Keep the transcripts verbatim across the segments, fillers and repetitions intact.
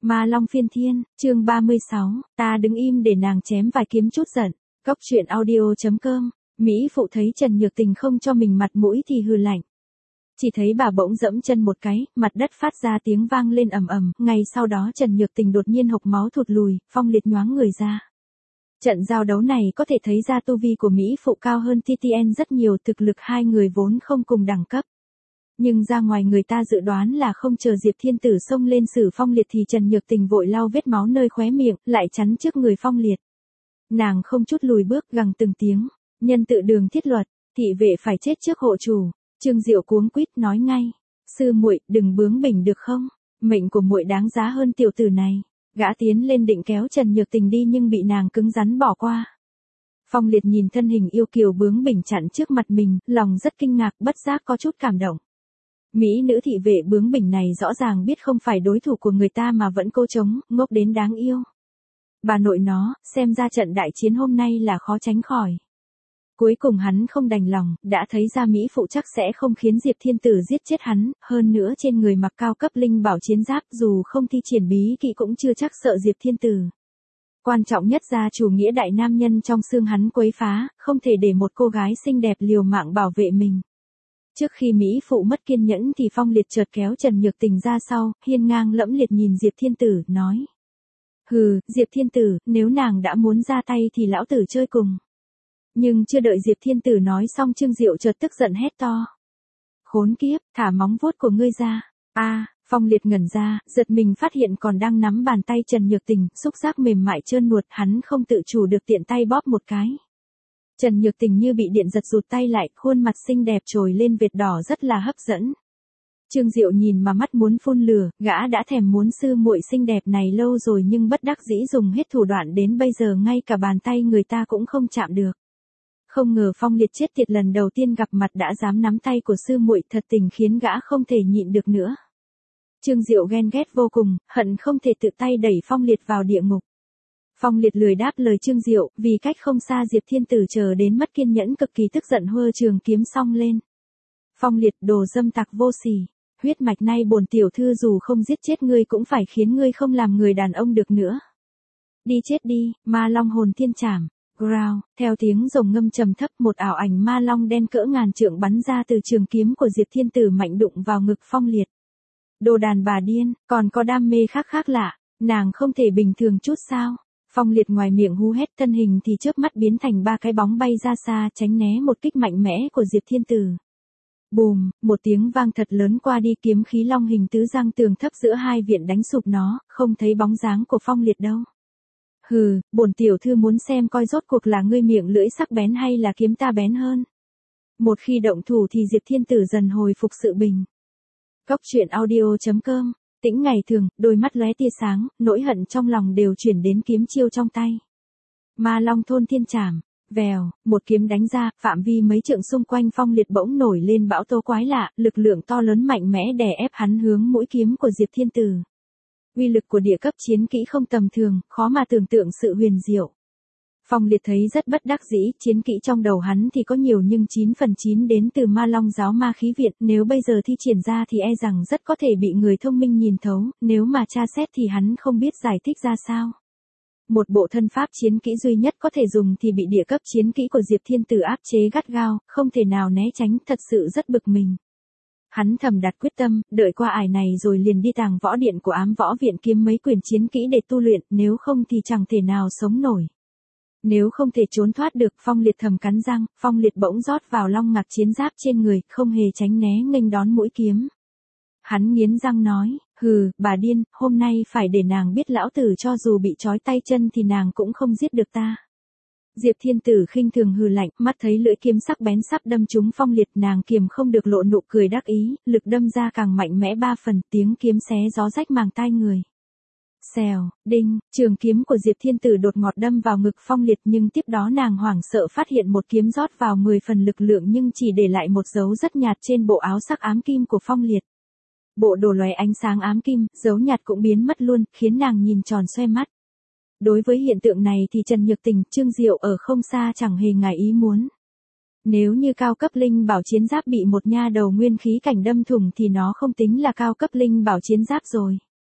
Ma Long phiên thiên, chương ba mươi sáu, ta đứng im để nàng chém vài kiếm chút giận. Cốc truyện audio chấm com. Mỹ phụ thấy Trần Nhược Tình không cho mình mặt mũi thì hừ lạnh. Chỉ thấy bà bỗng dẫm chân một cái, mặt đất phát ra tiếng vang lên ầm ầm, ngay sau đó Trần Nhược Tình đột nhiên hộc máu thụt lùi, Phong Liệt nhoáng người ra. Trận giao đấu này có thể thấy ra tu vi của Mỹ phụ cao hơn tê tê en rất nhiều, thực lực hai người vốn không cùng đẳng cấp. Nhưng ra ngoài người ta dự đoán là không chờ Diệp Thiên Tử xông lên xử Phong Liệt thì Trần Nhược Tình vội lau vết máu nơi khóe miệng, lại chắn trước người Phong Liệt. Nàng không chút lùi bước, gằn từng tiếng, nhân tự đường thiết luật, thị vệ phải chết trước hộ chủ. Trương Diệu cuống quýt nói ngay, sư muội, đừng bướng bỉnh được không? Mệnh của muội đáng giá hơn tiểu tử này. Gã tiến lên định kéo Trần Nhược Tình đi nhưng bị nàng cứng rắn bỏ qua. Phong Liệt nhìn thân hình yêu kiều bướng bỉnh chặn trước mặt mình, lòng rất kinh ngạc, bất giác có chút cảm động. Mỹ nữ thị vệ bướng bỉnh này rõ ràng biết không phải đối thủ của người ta mà vẫn cố chống, ngốc đến đáng yêu. Bà nội nó, xem ra trận đại chiến hôm nay là khó tránh khỏi. Cuối cùng hắn không đành lòng, đã thấy ra Mỹ phụ chắc sẽ không khiến Diệp Thiên Tử giết chết hắn, hơn nữa trên người mặc cao cấp linh bảo chiến giáp dù không thi triển bí kỵ cũng chưa chắc sợ Diệp Thiên Tử. Quan trọng nhất gia chủ nghĩa đại nam nhân trong xương hắn quấy phá, không thể để một cô gái xinh đẹp liều mạng bảo vệ mình. Trước khi Mỹ phụ mất kiên nhẫn thì Phong Liệt chợt kéo Trần Nhược Tình ra sau, hiên ngang lẫm liệt nhìn Diệp Thiên Tử, nói. Hừ, Diệp Thiên Tử, nếu nàng đã muốn ra tay thì lão tử chơi cùng. Nhưng chưa đợi Diệp Thiên Tử nói xong Trương Diệu chợt tức giận hét to. Khốn kiếp, thả móng vuốt của ngươi ra. A, à, Phong Liệt ngẩn ra, giật mình phát hiện còn đang nắm bàn tay Trần Nhược Tình, xúc giác mềm mại trơn nuột, hắn không tự chủ được tiện tay bóp một cái. Trần Nhược Tình như bị điện giật rụt tay lại, khuôn mặt xinh đẹp trồi lên vệt đỏ rất là hấp dẫn. Trương Diệu nhìn mà mắt muốn phun lửa, gã đã thèm muốn sư muội xinh đẹp này lâu rồi nhưng bất đắc dĩ dùng hết thủ đoạn đến bây giờ ngay cả bàn tay người ta cũng không chạm được. Không ngờ Phong Liệt chết tiệt lần đầu tiên gặp mặt đã dám nắm tay của sư muội, thật tình khiến gã không thể nhịn được nữa. Trương Diệu ghen ghét vô cùng, hận không thể tự tay đẩy Phong Liệt vào địa ngục. Phong Liệt lười đáp lời Trương Diệu, vì cách không xa Diệp Thiên Tử chờ đến mất kiên nhẫn cực kỳ tức giận hơ trường kiếm xong lên. Phong Liệt, đồ dâm tặc vô sỉ, huyết mạch nay bổn tiểu thư dù không giết chết ngươi cũng phải khiến ngươi không làm người đàn ông được nữa. Đi chết đi, ma long hồn thiên trảm. Growl, theo tiếng rồng ngâm trầm thấp, một ảo ảnh ma long đen cỡ ngàn trượng bắn ra từ trường kiếm của Diệp Thiên Tử mạnh đụng vào ngực Phong Liệt. Đồ đàn bà điên, còn có đam mê khác khác lạ, nàng không thể bình thường chút sao? Phong Liệt ngoài miệng hú hét, thân hình thì chớp mắt biến thành ba cái bóng bay ra xa tránh né một kích mạnh mẽ của Diệp Thiên Tử. Bùm, một tiếng vang thật lớn qua đi, kiếm khí long hình tứ giang tường thấp giữa hai viện đánh sụp nó, không thấy bóng dáng của Phong Liệt đâu. Hừ, bổn tiểu thư muốn xem coi rốt cuộc là ngươi miệng lưỡi sắc bén hay là kiếm ta bén hơn. Một khi động thủ thì Diệp Thiên Tử dần hồi phục sự bình. Cốc truyện audio chấm com. Tĩnh ngày thường, đôi mắt lóe tia sáng, nỗi hận trong lòng đều chuyển đến kiếm chiêu trong tay. Ma Long thôn thiên trảm, vèo, một kiếm đánh ra, phạm vi mấy trượng xung quanh Phong Liệt bỗng nổi lên bão tố quái lạ, lực lượng to lớn mạnh mẽ đè ép hắn hướng mũi kiếm của Diệp Thiên Tử. Uy lực của địa cấp chiến kỹ không tầm thường, khó mà tưởng tượng sự huyền diệu. Phong Liệt thấy rất bất đắc dĩ, chiến kỹ trong đầu hắn thì có nhiều nhưng chín phần chín đến từ Ma Long giáo ma khí viện, nếu bây giờ thi triển ra thì e rằng rất có thể bị người thông minh nhìn thấu, nếu mà tra xét thì hắn không biết giải thích ra sao. Một bộ thân pháp chiến kỹ duy nhất có thể dùng thì bị địa cấp chiến kỹ của Diệp Thiên Tử áp chế gắt gao, không thể nào né tránh, thật sự rất bực mình. Hắn thầm đặt quyết tâm, đợi qua ải này rồi liền đi tàng võ điện của Ám Võ Viện kiếm mấy quyển chiến kỹ để tu luyện, nếu không thì chẳng thể nào sống nổi. Nếu không thể trốn thoát được, Phong Liệt thầm cắn răng, Phong Liệt bỗng rót vào long ngạc chiến giáp trên người, không hề tránh né nghênh đón mũi kiếm. Hắn nghiến răng nói, hừ, bà điên, hôm nay phải để nàng biết lão tử cho dù bị trói tay chân thì nàng cũng không giết được ta. Diệp Thiên Tử khinh thường hừ lạnh, mắt thấy lưỡi kiếm sắc bén sắp đâm trúng Phong Liệt, nàng kiềm không được lộ nụ cười đắc ý, lực đâm ra càng mạnh mẽ ba phần, tiếng kiếm xé gió rách màng tai người. Xèo, đinh, trường kiếm của Diệp Thiên Tử đột ngột đâm vào ngực Phong Liệt nhưng tiếp đó nàng hoảng sợ phát hiện một kiếm rót vào mười phần lực lượng nhưng chỉ để lại một dấu rất nhạt trên bộ áo sắc ám kim của Phong Liệt. Bộ đồ lóe ánh sáng ám kim, dấu nhạt cũng biến mất luôn, khiến nàng nhìn tròn xoe mắt. Đối với hiện tượng này thì Trần Nhược Tình, Trương Diệu ở không xa chẳng hề ngại ý muốn. Nếu như cao cấp linh bảo chiến giáp bị một nha đầu nguyên khí cảnh đâm thủng thì nó không tính là cao cấp linh bảo chiến giáp rồi.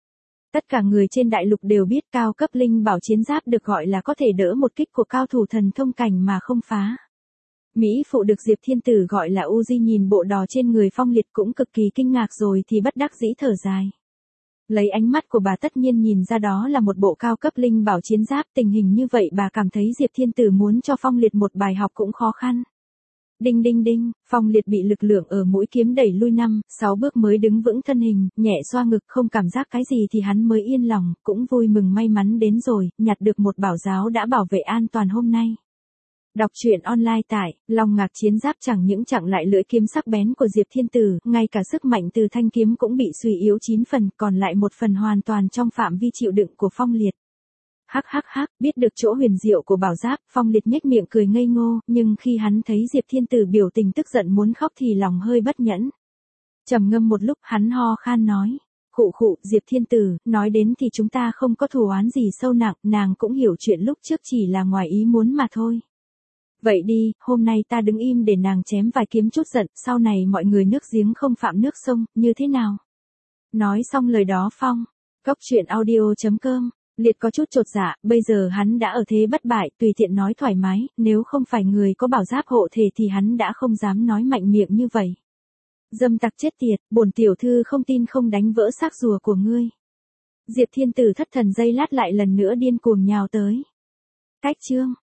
Tất cả người trên đại lục đều biết cao cấp linh bảo chiến giáp được gọi là có thể đỡ một kích của cao thủ thần thông cảnh mà không phá. Mỹ phụ được Diệp Thiên Tử gọi là Uzi nhìn bộ đò trên người Phong Liệt cũng cực kỳ kinh ngạc rồi thì bất đắc dĩ thở dài. Lấy ánh mắt của bà tất nhiên nhìn ra đó là một bộ cao cấp linh bảo chiến giáp, tình hình như vậy bà cảm thấy Diệp Thiên Tử muốn cho Phong Liệt một bài học cũng khó khăn. Đinh đinh đinh, Phong Liệt bị lực lượng ở mũi kiếm đẩy lui năm, sáu bước mới đứng vững thân hình, nhẹ xoa ngực không cảm giác cái gì thì hắn mới yên lòng, cũng vui mừng may mắn đến rồi, nhặt được một bảo giáo đã bảo vệ an toàn hôm nay. Đọc truyện online tại Long Ngạc chiến giáp chẳng những chặn lại lưỡi kiếm sắc bén của Diệp Thiên Tử, ngay cả sức mạnh từ thanh kiếm cũng bị suy yếu chín phần, còn lại một phần hoàn toàn trong phạm vi chịu đựng của Phong Liệt. Hắc hắc hắc, biết được chỗ huyền diệu của bảo giáp, Phong Liệt nhếch miệng cười ngây ngô, nhưng khi hắn thấy Diệp Thiên Tử biểu tình tức giận muốn khóc thì lòng hơi bất nhẫn. Trầm ngâm một lúc, hắn ho khan nói: "Khụ khụ, Diệp Thiên Tử, nói đến thì chúng ta không có thù oán gì sâu nặng, nàng cũng hiểu chuyện lúc trước chỉ là ngoài ý muốn mà thôi. Vậy đi, hôm nay ta đứng im để nàng chém vài kiếm chút giận, sau này mọi người nước giếng không phạm nước sông, như thế nào?" Nói xong lời đó Phong, Cốc truyện audio chấm com, Liệt có chút chột dạ, bây giờ hắn đã ở thế bất bại, tùy tiện nói thoải mái, nếu không phải người có bảo giáp hộ thể thì hắn đã không dám nói mạnh miệng như vậy. Dâm tặc chết tiệt, bổn tiểu thư không tin không đánh vỡ xác rùa của ngươi. Diệp Thiên Tử thất thần giây lát lại lần nữa điên cuồng nhào tới. Cách chương